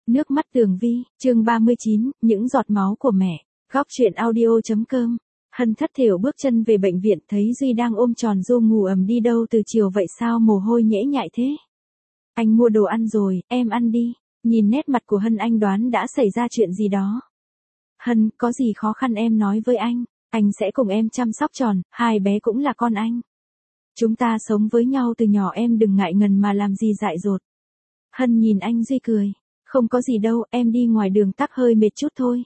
Nước mắt Tường Vi, chương 39, những giọt máu của mẹ. Góc truyện audio.com. Hân thất thểu bước chân về bệnh viện, thấy Duy đang ôm tròn Du ngủ ầm đi đâu từ chiều vậy sao mồ hôi nhễ nhại thế. Anh mua đồ ăn rồi, em ăn đi. Nhìn nét mặt của Hân anh đoán đã xảy ra chuyện gì đó. Hân, có gì khó khăn em nói với anh sẽ cùng em chăm sóc tròn, hai bé cũng là con anh. Chúng ta sống với nhau từ nhỏ, em đừng ngại ngần mà làm gì dại dột. Hân nhìn anh Duy cười. Không có gì đâu, em đi ngoài đường tắc hơi mệt chút thôi.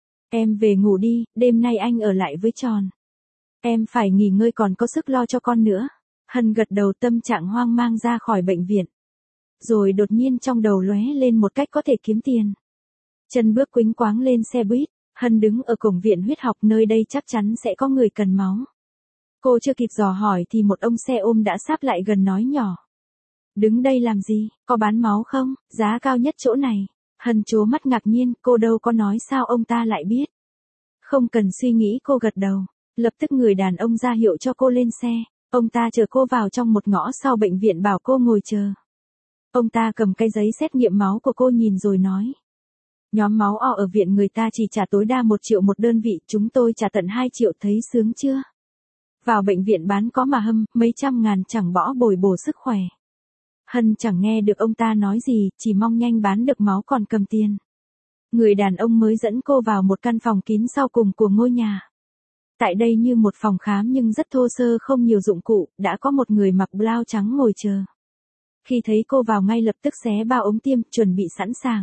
Em về ngủ đi, đêm nay anh ở lại với tròn. Em phải nghỉ ngơi còn có sức lo cho con nữa. Hân gật đầu, tâm trạng hoang mang ra khỏi bệnh viện. Rồi đột nhiên trong đầu lóe lên một cách có thể kiếm tiền. Chân bước quĩnh quáng lên xe buýt, Hân đứng ở cổng viện huyết học, nơi đây chắc chắn sẽ có người cần máu. Cô chưa kịp dò hỏi thì một ông xe ôm đã sáp lại gần nói nhỏ. Đứng đây làm gì, có bán máu không, giá cao nhất chỗ này. Hân trố mắt ngạc nhiên, cô đâu có nói, sao ông ta lại biết. Không cần suy nghĩ, cô gật đầu. Lập tức người đàn ông ra hiệu cho cô lên xe. Ông ta chở cô vào trong một ngõ sau bệnh viện, bảo cô ngồi chờ. Ông ta cầm cái giấy xét nghiệm máu của cô nhìn rồi nói. Nhóm máu O ở viện người ta chỉ trả tối đa 1 triệu một đơn vị, chúng tôi trả tận 2 triệu, thấy sướng chưa? Vào bệnh viện bán có mà hâm, mấy trăm ngàn chẳng bỏ bồi bổ sức khỏe. Hân chẳng nghe được ông ta nói gì, chỉ mong nhanh bán được máu còn cầm tiền. Người đàn ông mới dẫn cô vào một căn phòng kín sau cùng của ngôi nhà. Tại đây như một phòng khám nhưng rất thô sơ, không nhiều dụng cụ, đã có một người mặc blau trắng ngồi chờ. Khi thấy cô vào ngay lập tức xé bao ống tiêm, chuẩn bị sẵn sàng.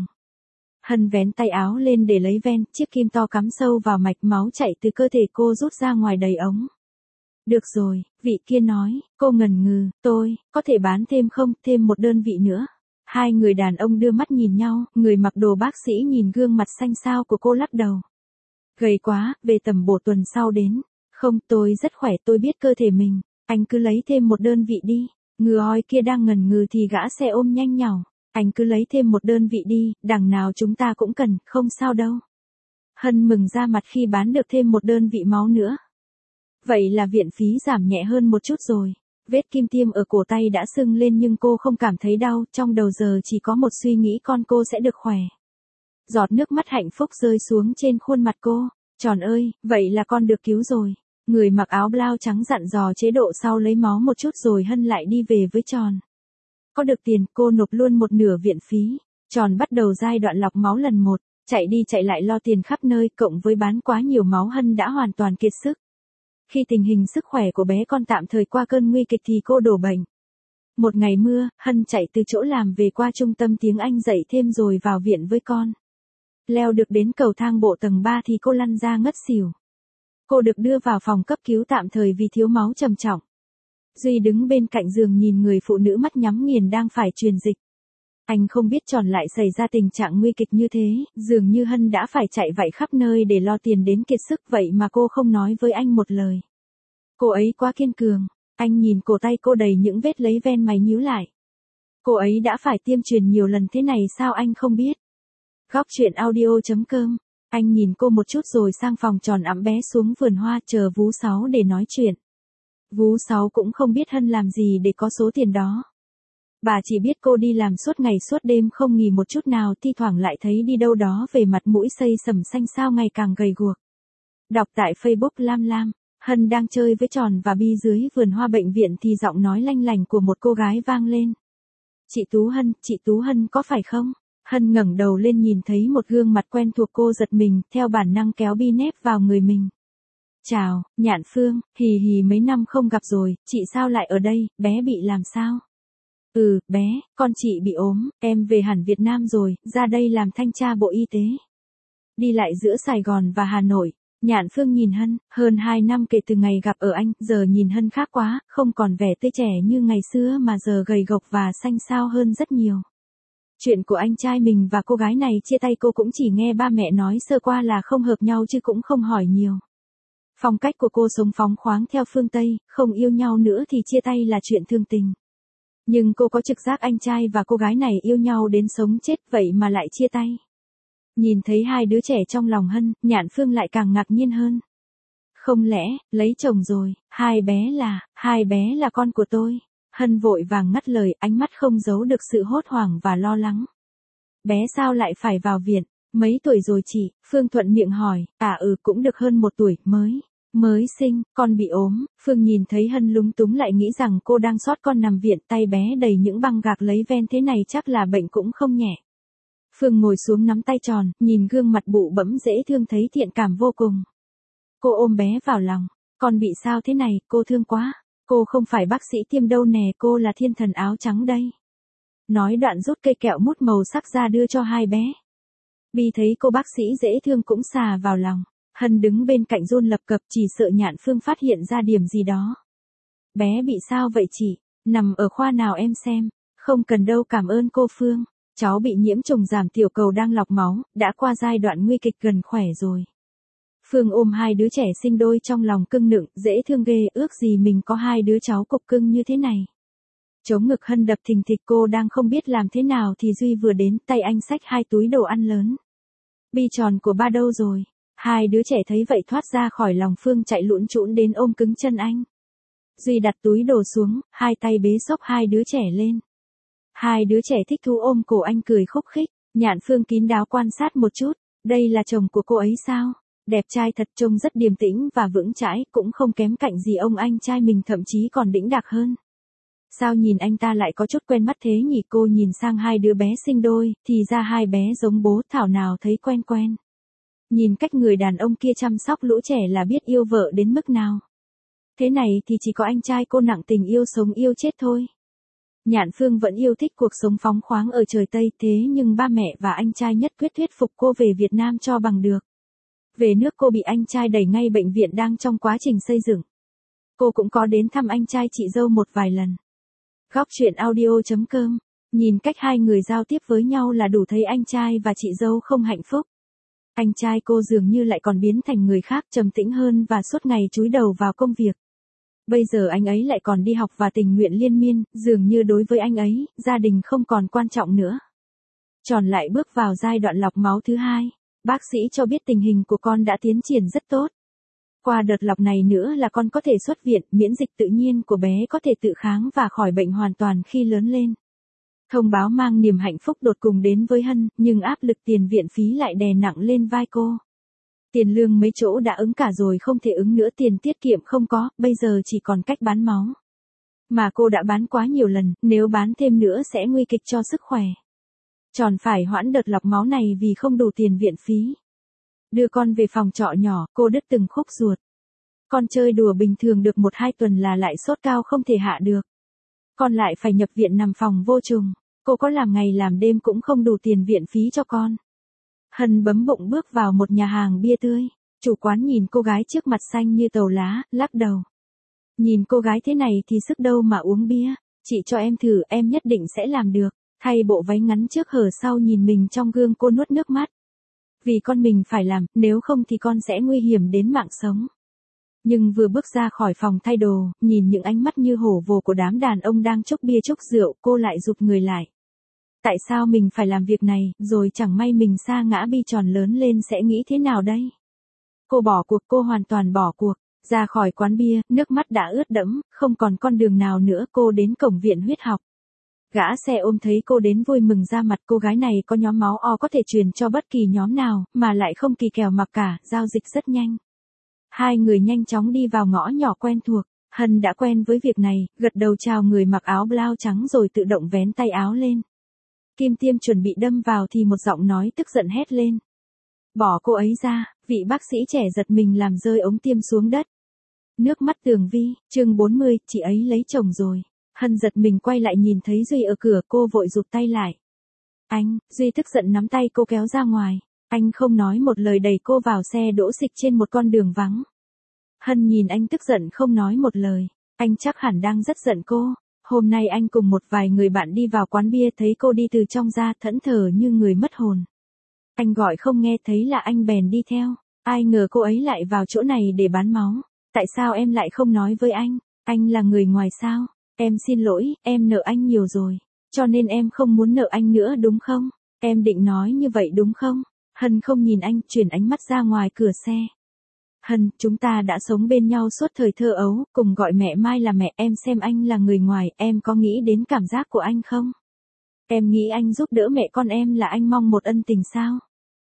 Hân vén tay áo lên để lấy ven, chiếc kim to cắm sâu vào mạch, máu chảy từ cơ thể cô rút ra ngoài đầy ống. Được rồi, vị kia nói, cô ngần ngừ, tôi, có thể bán thêm không, thêm một đơn vị nữa. Hai người đàn ông đưa mắt nhìn nhau, người mặc đồ bác sĩ nhìn gương mặt xanh xao của cô lắc đầu. Gầy quá, về tầm bổ tuần sau đến. Không, tôi rất khỏe, tôi biết cơ thể mình, anh cứ lấy thêm một đơn vị đi. Người oi kia đang ngần ngừ thì gã xe ôm nhanh nhảu. Anh cứ lấy thêm một đơn vị đi, đằng nào chúng ta cũng cần, không sao đâu. Hân mừng ra mặt khi bán được thêm một đơn vị máu nữa. Vậy là viện phí giảm nhẹ hơn một chút rồi. Vết kim tiêm ở cổ tay đã sưng lên nhưng cô không cảm thấy đau, trong đầu giờ chỉ có một suy nghĩ, con cô sẽ được khỏe. Giọt nước mắt hạnh phúc rơi xuống trên khuôn mặt cô. Tròn ơi, vậy là con được cứu rồi. Người mặc áo blau trắng dặn dò chế độ sau lấy máu một chút rồi Hân lại đi về với Tròn. Có được tiền, cô nộp luôn một nửa viện phí. Tròn bắt đầu giai đoạn lọc máu lần 1, chạy đi chạy lại lo tiền khắp nơi, cộng với bán quá nhiều máu Hân đã hoàn toàn kiệt sức. Khi tình hình sức khỏe của bé con tạm thời qua cơn nguy kịch thì cô đổ bệnh. Một ngày mưa, Hân chạy từ chỗ làm về qua trung tâm tiếng Anh dạy thêm rồi vào viện với con. Leo được đến cầu thang bộ tầng 3 thì cô lăn ra ngất xỉu. Cô được đưa vào phòng cấp cứu tạm thời vì thiếu máu trầm trọng. Duy đứng bên cạnh giường nhìn người phụ nữ mắt nhắm nghiền đang phải truyền dịch. Anh không biết Tròn lại xảy ra tình trạng nguy kịch như thế, dường như Hân đã phải chạy vạy khắp nơi để lo tiền đến kiệt sức, vậy mà cô không nói với anh một lời. Cô ấy quá kiên cường. Anh nhìn cổ tay cô đầy những vết lấy ven, mày nhíu lại. Cô ấy đã phải tiêm truyền nhiều lần thế này sao anh không biết? Góc truyện audio.com. Anh nhìn cô một chút rồi sang phòng Tròn ẵm bé xuống vườn hoa chờ Vú Sáu để nói chuyện. Vú Sáu cũng không biết Hân làm gì để có số tiền đó. Bà chỉ biết cô đi làm suốt ngày suốt đêm không nghỉ một chút nào, thi thoảng lại thấy đi đâu đó về mặt mũi xây sẩm xanh xao, ngày càng gầy guộc. Đọc tại Facebook Lam Lam, Hân đang chơi với Tròn và Bi dưới vườn hoa bệnh viện thì giọng nói lanh lành của một cô gái vang lên. Chị Tú Hân có phải không? Hân ngẩng đầu lên nhìn thấy một gương mặt quen thuộc, cô giật mình, theo bản năng kéo Bi nép vào người mình. Chào, Nhạn Phương, hì hì mấy năm không gặp rồi, chị sao lại ở đây, bé bị làm sao? Bé, con chị bị ốm, em về hẳn Việt Nam rồi, ra đây làm thanh tra Bộ Y tế. Đi lại giữa Sài Gòn và Hà Nội. Nhạn Phương nhìn Hân, hơn 2 năm kể từ ngày gặp ở Anh, giờ nhìn Hân khác quá, không còn vẻ tươi trẻ như ngày xưa mà giờ gầy gộc và xanh xao hơn rất nhiều. Chuyện của anh trai mình và cô gái này chia tay cô cũng chỉ nghe ba mẹ nói sơ qua là không hợp nhau chứ cũng không hỏi nhiều. Phong cách của cô sống phóng khoáng theo phương Tây, không yêu nhau nữa thì chia tay là chuyện thương tình. Nhưng cô có trực giác anh trai và cô gái này yêu nhau đến sống chết, vậy mà lại chia tay. Nhìn thấy hai đứa trẻ trong lòng Hân, Nhạn Phương lại càng ngạc nhiên hơn. Không lẽ, lấy chồng rồi, hai bé là con của tôi. Hân vội vàng ngắt lời, ánh mắt không giấu được sự hốt hoảng và lo lắng. Bé sao lại phải vào viện? Mấy tuổi rồi chị? Phương thuận miệng hỏi. Cũng được hơn 1 tuổi, mới sinh, con bị ốm. Phương nhìn thấy Hân lúng túng lại nghĩ rằng cô đang sót con nằm viện, tay bé đầy những băng gạc lấy ven thế này chắc là bệnh cũng không nhẹ. Phương ngồi xuống nắm tay tròn, nhìn gương mặt bụ bẫm dễ thương thấy thiện cảm vô cùng. Cô ôm bé vào lòng. Con bị sao thế này, cô thương quá. Cô không phải bác sĩ tiêm đâu nè, cô là thiên thần áo trắng đây. Nói đoạn rút cây kẹo mút màu sắc ra đưa cho hai bé. Bi thấy cô bác sĩ dễ thương cũng xà vào lòng. Hân đứng bên cạnh run lập cập chỉ sợ Nhạn Phương phát hiện ra điểm gì đó. Bé bị sao vậy chị? Nằm ở khoa nào em xem? Không cần đâu, cảm ơn cô Phương. Cháu bị nhiễm trùng giảm tiểu cầu đang lọc máu, đã qua giai đoạn nguy kịch gần khỏe rồi. Phương ôm hai đứa trẻ sinh đôi trong lòng cưng nựng, dễ thương ghê, ước gì mình có hai đứa cháu cục cưng như thế này. Chống ngực Hân đập thình thịch, cô đang không biết làm thế nào thì Duy vừa đến, tay anh xách 2 túi đồ ăn lớn. Bi tròn của ba đâu rồi? Hai đứa trẻ thấy vậy thoát ra khỏi lòng Phương chạy lũn trũn đến ôm cứng chân anh. Duy đặt túi đồ xuống, hai tay bế xốc hai đứa trẻ lên. Hai đứa trẻ thích thú ôm cổ anh cười khúc khích. Nhạn Phương kín đáo quan sát một chút. Đây là chồng của cô ấy sao? Đẹp trai thật, trông rất điềm tĩnh và vững chãi, cũng không kém cạnh gì ông anh trai mình, thậm chí còn đĩnh đạc hơn. Sao nhìn anh ta lại có chút quen mắt thế nhỉ? Cô nhìn sang hai đứa bé sinh đôi, thì ra hai bé giống bố, thảo nào thấy quen quen. Nhìn cách người đàn ông kia chăm sóc lũ trẻ là biết yêu vợ đến mức nào. Thế này thì chỉ có anh trai cô nặng tình yêu sống yêu chết thôi. Nhạn Phương vẫn yêu thích cuộc sống phóng khoáng ở trời Tây, thế nhưng ba mẹ và anh trai nhất quyết thuyết phục cô về Việt Nam cho bằng được. Về nước cô bị anh trai đẩy ngay bệnh viện đang trong quá trình xây dựng. Cô cũng có đến thăm anh trai chị dâu một vài lần. Góc truyện audio.com. Nhìn cách hai người giao tiếp với nhau là đủ thấy anh trai và chị dâu không hạnh phúc. Anh trai cô dường như lại còn biến thành người khác, trầm tĩnh hơn và suốt ngày chúi đầu vào công việc. Bây giờ anh ấy lại còn đi học và tình nguyện liên miên, dường như đối với anh ấy, gia đình không còn quan trọng nữa. Tròn lại bước vào giai đoạn lọc máu thứ 2. Bác sĩ cho biết tình hình của con đã tiến triển rất tốt. Qua đợt lọc này nữa là con có thể xuất viện, miễn dịch tự nhiên của bé có thể tự kháng và khỏi bệnh hoàn toàn khi lớn lên. Thông báo mang niềm hạnh phúc đột cùng đến với Hân, nhưng áp lực tiền viện phí lại đè nặng lên vai cô. Tiền lương mấy chỗ đã ứng cả rồi không thể ứng nữa, tiền tiết kiệm không có, bây giờ chỉ còn cách bán máu. Mà cô đã bán quá nhiều lần, nếu bán thêm nữa sẽ nguy kịch cho sức khỏe. Tròn phải hoãn đợt lọc máu này vì không đủ tiền viện phí. Đưa con về phòng trọ nhỏ, cô đứt từng khúc ruột. Con chơi đùa bình thường được 1-2 tuần là lại sốt cao không thể hạ được. Con lại phải nhập viện nằm phòng vô trùng. Cô có làm ngày làm đêm cũng không đủ tiền viện phí cho con. Hân bấm bụng bước vào một nhà hàng bia tươi. Chủ quán nhìn cô gái trước mặt xanh như tàu lá, lắc đầu. Nhìn cô gái thế này thì sức đâu mà uống bia. Chị cho em thử, em nhất định sẽ làm được. Thay bộ váy ngắn trước hở sau nhìn mình trong gương, cô nuốt nước mắt. Vì con mình phải làm, nếu không thì con sẽ nguy hiểm đến mạng sống. Nhưng vừa bước ra khỏi phòng thay đồ, nhìn những ánh mắt như hổ vồ của đám đàn ông đang chúc bia chúc rượu, cô lại rụt người lại. Tại sao mình phải làm việc này, rồi chẳng may mình sa ngã bi tròn lớn lên sẽ nghĩ thế nào đây? Cô bỏ cuộc, cô hoàn toàn bỏ cuộc. Ra khỏi quán bia, nước mắt đã ướt đẫm, không còn con đường nào nữa, cô đến cổng viện huyết học. Gã xe ôm thấy cô đến vui mừng ra mặt, cô gái này có nhóm máu O có thể truyền cho bất kỳ nhóm nào, mà lại không kỳ kèo mặc cả, giao dịch rất nhanh. Hai người nhanh chóng đi vào ngõ nhỏ quen thuộc. Hân đã quen với việc này, gật đầu chào người mặc áo blau trắng rồi tự động vén tay áo lên. Kim tiêm chuẩn bị đâm vào thì một giọng nói tức giận hét lên. Bỏ cô ấy ra, vị bác sĩ trẻ giật mình làm rơi ống tiêm xuống đất. Nước mắt Tường Vi, chương 40, chị ấy lấy chồng rồi. Hân giật mình quay lại nhìn thấy Duy ở cửa, cô vội rụt tay lại. Anh, Duy tức giận nắm tay cô kéo ra ngoài. Anh không nói một lời đẩy cô vào xe đỗ xịch trên một con đường vắng. Hân nhìn anh tức giận không nói một lời. Anh chắc hẳn đang rất giận cô. Hôm nay anh cùng một vài người bạn đi vào quán bia thấy cô đi từ trong ra thẫn thờ như người mất hồn. Anh gọi không nghe thấy là anh bèn đi theo. Ai ngờ cô ấy lại vào chỗ này để bán máu. Tại sao em lại không nói với anh? Anh là người ngoài sao? Em xin lỗi, em nợ anh nhiều rồi. Cho nên em không muốn nợ anh nữa đúng không? Em định nói như vậy đúng không? Hân không nhìn anh, chuyển ánh mắt ra ngoài cửa xe. Hân, chúng ta đã sống bên nhau suốt thời thơ ấu, cùng gọi mẹ Mai là mẹ, em xem anh là người ngoài, em có nghĩ đến cảm giác của anh không? Em nghĩ anh giúp đỡ mẹ con em là anh mong một ân tình sao?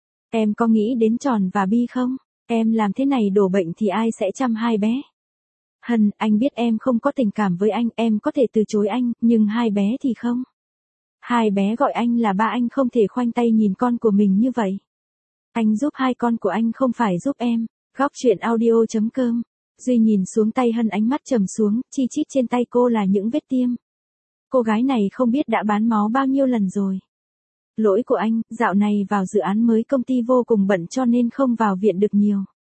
Em có nghĩ đến Tròn và Bi không? Em làm thế này đổ bệnh thì ai sẽ chăm hai bé? Hân, anh biết em không có tình cảm với anh, em có thể từ chối anh, nhưng hai bé thì không. Hai bé gọi anh là ba, anh không thể khoanh tay nhìn con của mình như vậy. Anh giúp hai con của anh không phải giúp em. Góc truyện audio.com. Duy nhìn xuống tay Hân, ánh mắt trầm xuống, chi chít trên tay cô là những vết tiêm. Cô gái này không biết đã bán máu bao nhiêu lần rồi. Lỗi của anh, dạo này vào dự án mới công ty vô cùng bận cho nên không vào viện được nhiều.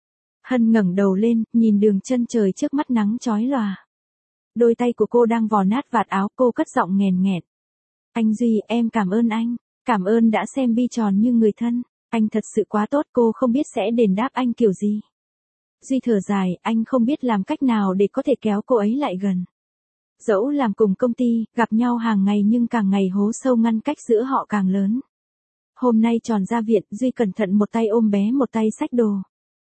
Hân ngẩng đầu lên, nhìn đường chân trời trước mắt nắng chói lòa. Đôi tay của cô đang vò nát vạt áo, cô cất giọng nghèn nghẹt. Anh Duy, em cảm ơn anh. Cảm ơn đã xem Bi Tròn như người thân. Anh thật sự quá tốt, cô không biết sẽ đền đáp anh kiểu gì. Duy thở dài, anh không biết làm cách nào để có thể kéo cô ấy lại gần. Dẫu làm cùng công ty, gặp nhau hàng ngày nhưng càng ngày hố sâu ngăn cách giữa họ càng lớn. Hôm nay Tròn ra viện, Duy cẩn thận một tay ôm bé một tay xách đồ.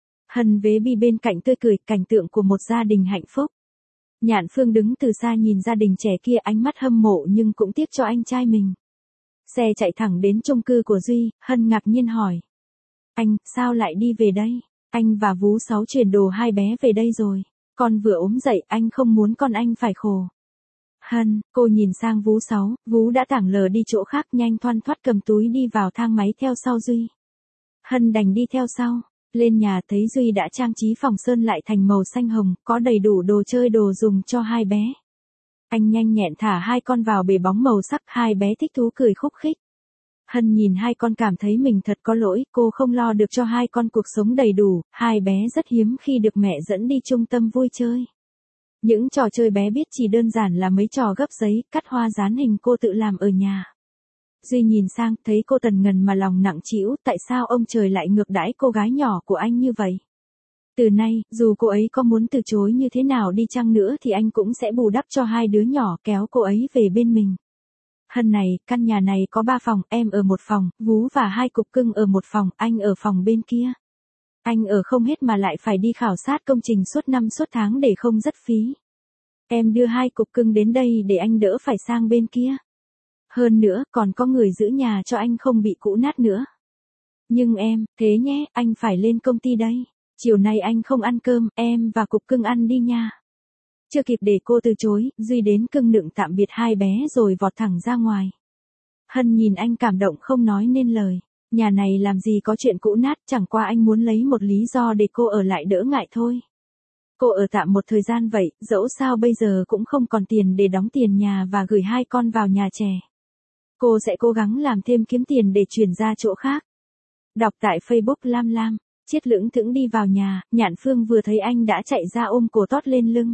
Hân vế Bi bên cạnh tươi cười, cảnh tượng của một gia đình hạnh phúc. Nhạn Phương đứng từ xa nhìn gia đình trẻ kia, ánh mắt hâm mộ nhưng cũng tiếc cho anh trai mình. Xe chạy thẳng đến chung cư của Duy, Hân ngạc nhiên hỏi. Anh, sao lại đi về đây? Anh và Vú Sáu chuyển đồ hai bé về đây rồi. Con vừa ốm dậy, anh không muốn con anh phải khổ. Hân, cô nhìn sang Vú Sáu, Vú đã tảng lờ đi chỗ khác, nhanh thoăn thoắt cầm túi đi vào thang máy theo sau Duy. Hân đành đi theo sau. Lên nhà thấy Duy đã trang trí phòng sơn lại thành màu xanh hồng, có đầy đủ đồ chơi đồ dùng cho hai bé. Anh nhanh nhẹn thả hai con vào bể bóng màu sắc, hai bé thích thú cười khúc khích. Hân nhìn hai con cảm thấy mình thật có lỗi, cô không lo được cho hai con cuộc sống đầy đủ, hai bé rất hiếm khi được mẹ dẫn đi trung tâm vui chơi. Những trò chơi bé biết chỉ đơn giản là mấy trò gấp giấy, cắt hoa dán hình cô tự làm ở nhà. Duy nhìn sang, thấy cô tần ngần mà lòng nặng trĩu, tại sao ông trời lại ngược đãi cô gái nhỏ của anh như vậy? Từ nay, dù cô ấy có muốn từ chối như thế nào đi chăng nữa thì anh cũng sẽ bù đắp cho hai đứa nhỏ, kéo cô ấy về bên mình. Hân này, căn nhà này có 3 phòng, em ở một phòng, Vú và hai cục cưng ở một phòng, anh ở phòng bên kia. Anh ở không hết mà lại phải đi khảo sát công trình suốt năm suốt tháng để không rất phí. Em đưa hai cục cưng đến đây để anh đỡ phải sang bên kia. Hơn nữa, còn có người giữ nhà cho anh không bị cũ nát nữa. Nhưng em, thế nhé, anh phải lên công ty đây. Chiều nay anh không ăn cơm, em và cục cưng ăn đi nha. Chưa kịp để cô từ chối, Duy đến cưng nựng tạm biệt hai bé rồi vọt thẳng ra ngoài. Hân nhìn anh cảm động không nói nên lời. Nhà này làm gì có chuyện cũ nát, chẳng qua anh muốn lấy một lý do để cô ở lại đỡ ngại thôi. Cô ở tạm một thời gian vậy, dẫu sao bây giờ cũng không còn tiền để đóng tiền nhà và gửi hai con vào nhà trẻ. Cô sẽ cố gắng làm thêm kiếm tiền để chuyển ra chỗ khác. Đọc tại Facebook Lam Lam, Chiết lững thững đi vào nhà, Nhạn Phương vừa thấy anh đã chạy ra ôm cổ tót lên lưng.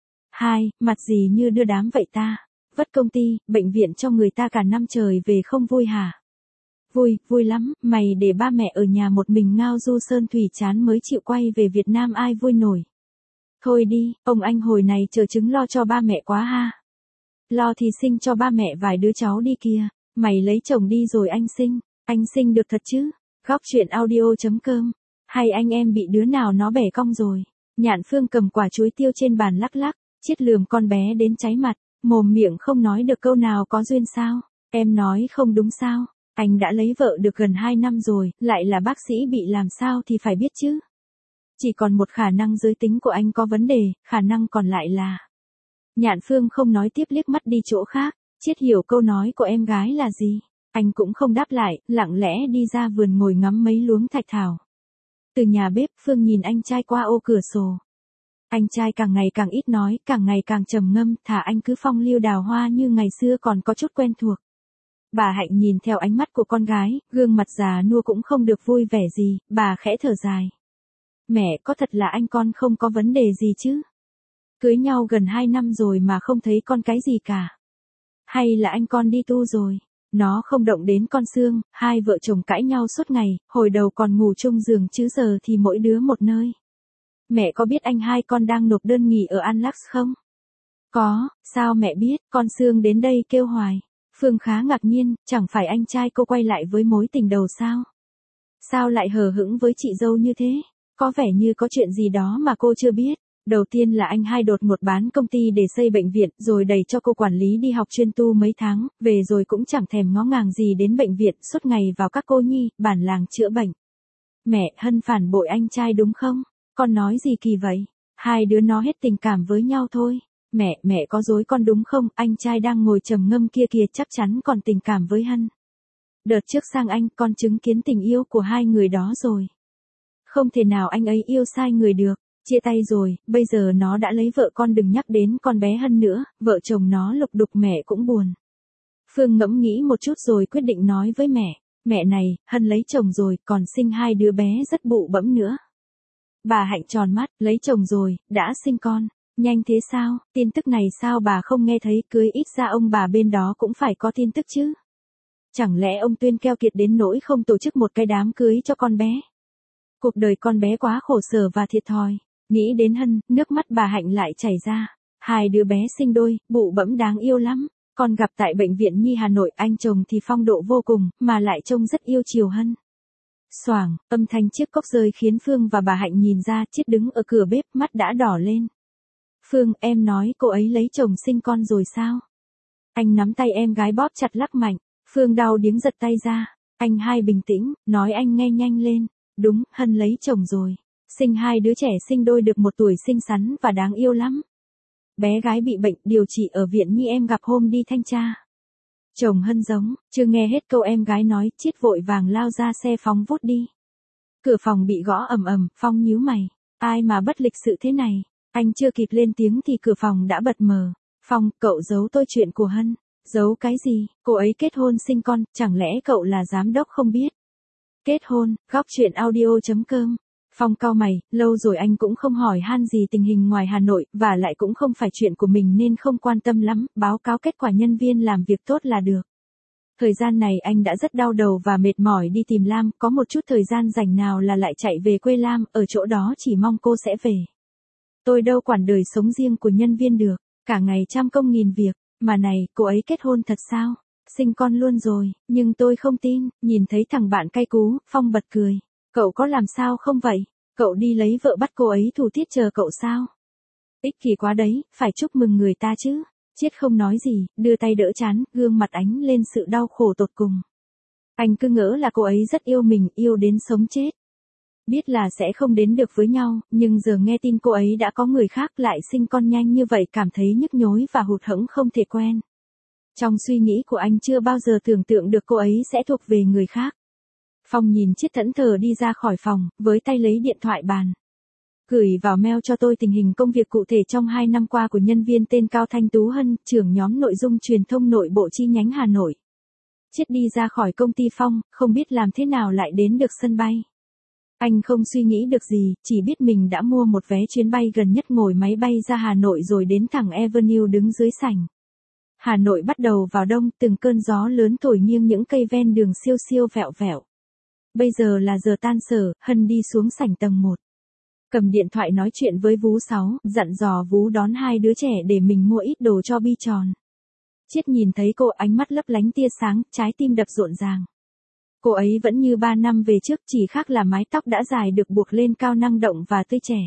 Hai, mặt gì như đưa đám vậy ta? Vất công ty, bệnh viện cho người ta cả năm trời về không vui hả? Vui, vui lắm, mày để ba mẹ ở nhà một mình ngao du sơn thủy chán mới chịu quay về Việt Nam ai vui nổi. Thôi đi, ông anh hồi này chờ chứng lo cho ba mẹ quá ha. Lo thì sinh cho ba mẹ vài đứa cháu đi kìa, mày lấy chồng đi rồi anh sinh được thật chứ? Góc truyện audio.com. Hay anh em bị đứa nào nó bẻ cong rồi? Nhạn Phương cầm quả chuối tiêu trên bàn lắc lắc, Chiết lườm con bé đến cháy mặt, mồm miệng không nói được câu nào có duyên sao? Em nói không đúng sao? Anh đã lấy vợ được gần 2 năm rồi, lại là bác sĩ bị làm sao thì phải biết chứ. Chỉ còn một khả năng giới tính của anh có vấn đề, khả năng còn lại là... Nhạn Phương không nói tiếp, liếc mắt đi chỗ khác. Chiết hiểu câu nói của em gái là gì. Anh cũng không đáp lại, lặng lẽ đi ra vườn ngồi ngắm mấy luống thạch thảo. Từ nhà bếp, Phương nhìn anh trai qua ô cửa sổ. Anh trai càng ngày càng ít nói, càng ngày càng trầm ngâm, thả anh cứ phong lưu đào hoa như ngày xưa còn có chút quen thuộc. Bà Hạnh nhìn theo ánh mắt của con gái, gương mặt già nua cũng không được vui vẻ gì, bà khẽ thở dài. Mẹ, có thật là anh con không có vấn đề gì chứ? Cưới nhau gần 2 năm rồi mà không thấy con cái gì cả. Hay là anh con đi tu rồi? Nó không động đến con xương, hai vợ chồng cãi nhau suốt ngày, hồi đầu còn ngủ chung giường chứ giờ thì mỗi đứa một nơi. Mẹ có biết anh hai con đang nộp đơn nghỉ ở Anlax không? Có, sao mẹ biết, con xương đến đây kêu hoài. Phương khá ngạc nhiên, chẳng phải anh trai cô quay lại với mối tình đầu sao? Sao lại hờ hững với chị dâu như thế? Có vẻ như có chuyện gì đó mà cô chưa biết. Đầu tiên là anh hai đột ngột bán công ty để xây bệnh viện, rồi đẩy cho cô quản lý đi học chuyên tu mấy tháng, về rồi cũng chẳng thèm ngó ngàng gì đến bệnh viện, suốt ngày vào các cô nhi, bản làng chữa bệnh. Mẹ, Hân phản bội anh trai đúng không? Con nói gì kỳ vậy? Hai đứa nó hết tình cảm với nhau thôi. Mẹ có dối con đúng không? Anh trai đang ngồi trầm ngâm kia kìa chắc chắn còn tình cảm với Hân. Đợt trước sang anh, con chứng kiến tình yêu của hai người đó rồi. Không thể nào anh ấy yêu sai người được. Chia tay rồi, bây giờ nó đã lấy vợ, con đừng nhắc đến con bé Hân nữa, vợ chồng nó lục đục mẹ cũng buồn. Phương ngẫm nghĩ một chút rồi quyết định nói với mẹ. Mẹ này, Hân lấy chồng rồi, còn sinh hai đứa bé rất bụ bẫm nữa. Bà Hạnh tròn mắt, lấy chồng rồi, đã sinh con. Nhanh thế sao, tin tức này sao bà không nghe thấy, cưới ít ra ông bà bên đó cũng phải có tin tức chứ. Chẳng lẽ ông Tuyên keo kiệt đến nỗi không tổ chức một cái đám cưới cho con bé? Cuộc đời con bé quá khổ sở và thiệt thòi. Nghĩ đến Hân, nước mắt bà Hạnh lại chảy ra. Hai đứa bé sinh đôi, bụ bẫm đáng yêu lắm. Con gặp tại bệnh viện Nhi Hà Nội, anh chồng thì phong độ vô cùng, mà lại trông rất yêu chiều Hân. Xoảng, âm thanh chiếc cốc rơi khiến Phương và bà Hạnh nhìn ra, Chiết đứng ở cửa bếp, mắt đã đỏ lên. Phương, em nói cô ấy lấy chồng sinh con rồi sao? Anh nắm tay em gái bóp chặt lắc mạnh. Phương đau điếng giật tay ra. Anh hai bình tĩnh, nói anh nghe nhanh lên. Đúng, Hân lấy chồng rồi. Sinh hai đứa trẻ sinh đôi được 1 tuổi, xinh xắn và đáng yêu lắm. Bé gái bị bệnh, điều trị ở viện Nhi em gặp hôm đi thanh tra. Chồng Hân giống, chưa nghe hết câu em gái nói, Chiết vội vàng lao ra xe phóng vút đi. Cửa phòng bị gõ ầm ầm, Phong nhíu mày. Ai mà bất lịch sự thế này? Anh chưa kịp lên tiếng thì cửa phòng đã bật mở. Phong, cậu giấu tôi chuyện của Hân. Giấu cái gì? Cô ấy kết hôn sinh con, chẳng lẽ cậu là giám đốc không biết? Kết hôn, góc chuyện audio.com. Phong cau mày, lâu rồi anh cũng không hỏi han gì tình hình ngoài Hà Nội, và lại cũng không phải chuyện của mình nên không quan tâm lắm, báo cáo kết quả nhân viên làm việc tốt là được. Thời gian này anh đã rất đau đầu và mệt mỏi đi tìm Lam, có một chút thời gian rảnh nào là lại chạy về quê Lam, ở chỗ đó chỉ mong cô sẽ về. Tôi đâu quản đời sống riêng của nhân viên được, cả ngày trăm công nghìn việc, mà này, cô ấy kết hôn thật sao? Sinh con luôn rồi, nhưng tôi không tin. Nhìn thấy thằng bạn cay cú, Phong bật cười. Cậu có làm sao không vậy? Cậu đi lấy vợ bắt cô ấy thủ tiết chờ cậu sao? Ích kỷ quá đấy, phải chúc mừng người ta chứ. Chiết không nói gì, đưa tay đỡ trán, gương mặt ánh lên sự đau khổ tột cùng. Anh cứ ngỡ là cô ấy rất yêu mình, yêu đến sống chết. Biết là sẽ không đến được với nhau, nhưng giờ nghe tin cô ấy đã có người khác, lại sinh con nhanh như vậy, cảm thấy nhức nhối và hụt hẫng không thể quen. Trong suy nghĩ của anh chưa bao giờ tưởng tượng được cô ấy sẽ thuộc về người khác. Phong nhìn Chiết thẫn thờ đi ra khỏi phòng, với tay lấy điện thoại bàn. Gửi vào mail cho tôi tình hình công việc cụ thể trong 2 năm qua của nhân viên tên Cao Thanh Tú Hân, trưởng nhóm nội dung truyền thông nội bộ chi nhánh Hà Nội. Chiết đi ra khỏi công ty Phong, không biết làm thế nào lại đến được sân bay. Anh không suy nghĩ được gì, chỉ biết mình đã mua một vé chuyến bay gần nhất, ngồi máy bay ra Hà Nội rồi đến thẳng Avenue đứng dưới sảnh. Hà Nội bắt đầu vào đông, từng cơn gió lớn thổi nghiêng những cây ven đường siêu siêu vẹo vẹo. Bây giờ là giờ tan sở, Hân đi xuống sảnh tầng 1. Cầm điện thoại nói chuyện với Vú 6, dặn dò Vú đón 2 đứa trẻ để mình mua ít đồ cho Bi tròn. Chiết nhìn thấy cô, ánh mắt lấp lánh tia sáng, trái tim đập rộn ràng. Cô ấy vẫn như 3 năm về trước, chỉ khác là mái tóc đã dài được buộc lên cao, năng động và tươi trẻ.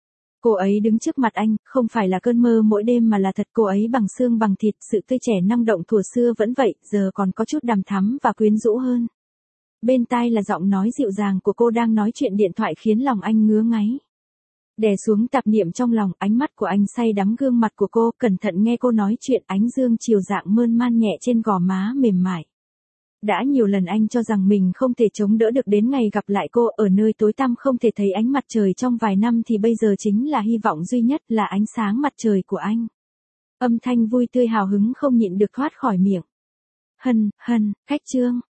Cô ấy đứng trước mặt anh, không phải là cơn mơ mỗi đêm mà là thật. Cô ấy bằng xương bằng thịt, sự tươi trẻ năng động thuở xưa vẫn vậy, giờ còn có chút đằm thắm và quyến rũ hơn. Bên tai là giọng nói dịu dàng của cô đang nói chuyện điện thoại khiến lòng anh ngứa ngáy. Đè xuống tạp niệm trong lòng, ánh mắt của anh say đắm gương mặt của cô, cẩn thận nghe cô nói chuyện, ánh dương chiều dạng mơn man nhẹ trên gò má mềm mại. Đã nhiều lần anh cho rằng mình không thể chống đỡ được đến ngày gặp lại cô ở nơi tối tăm không thể thấy ánh mặt trời trong vài năm, thì bây giờ chính là hy vọng duy nhất, là ánh sáng mặt trời của anh. Âm thanh vui tươi hào hứng không nhịn được thoát khỏi miệng. Hân, Hân, cách Trương.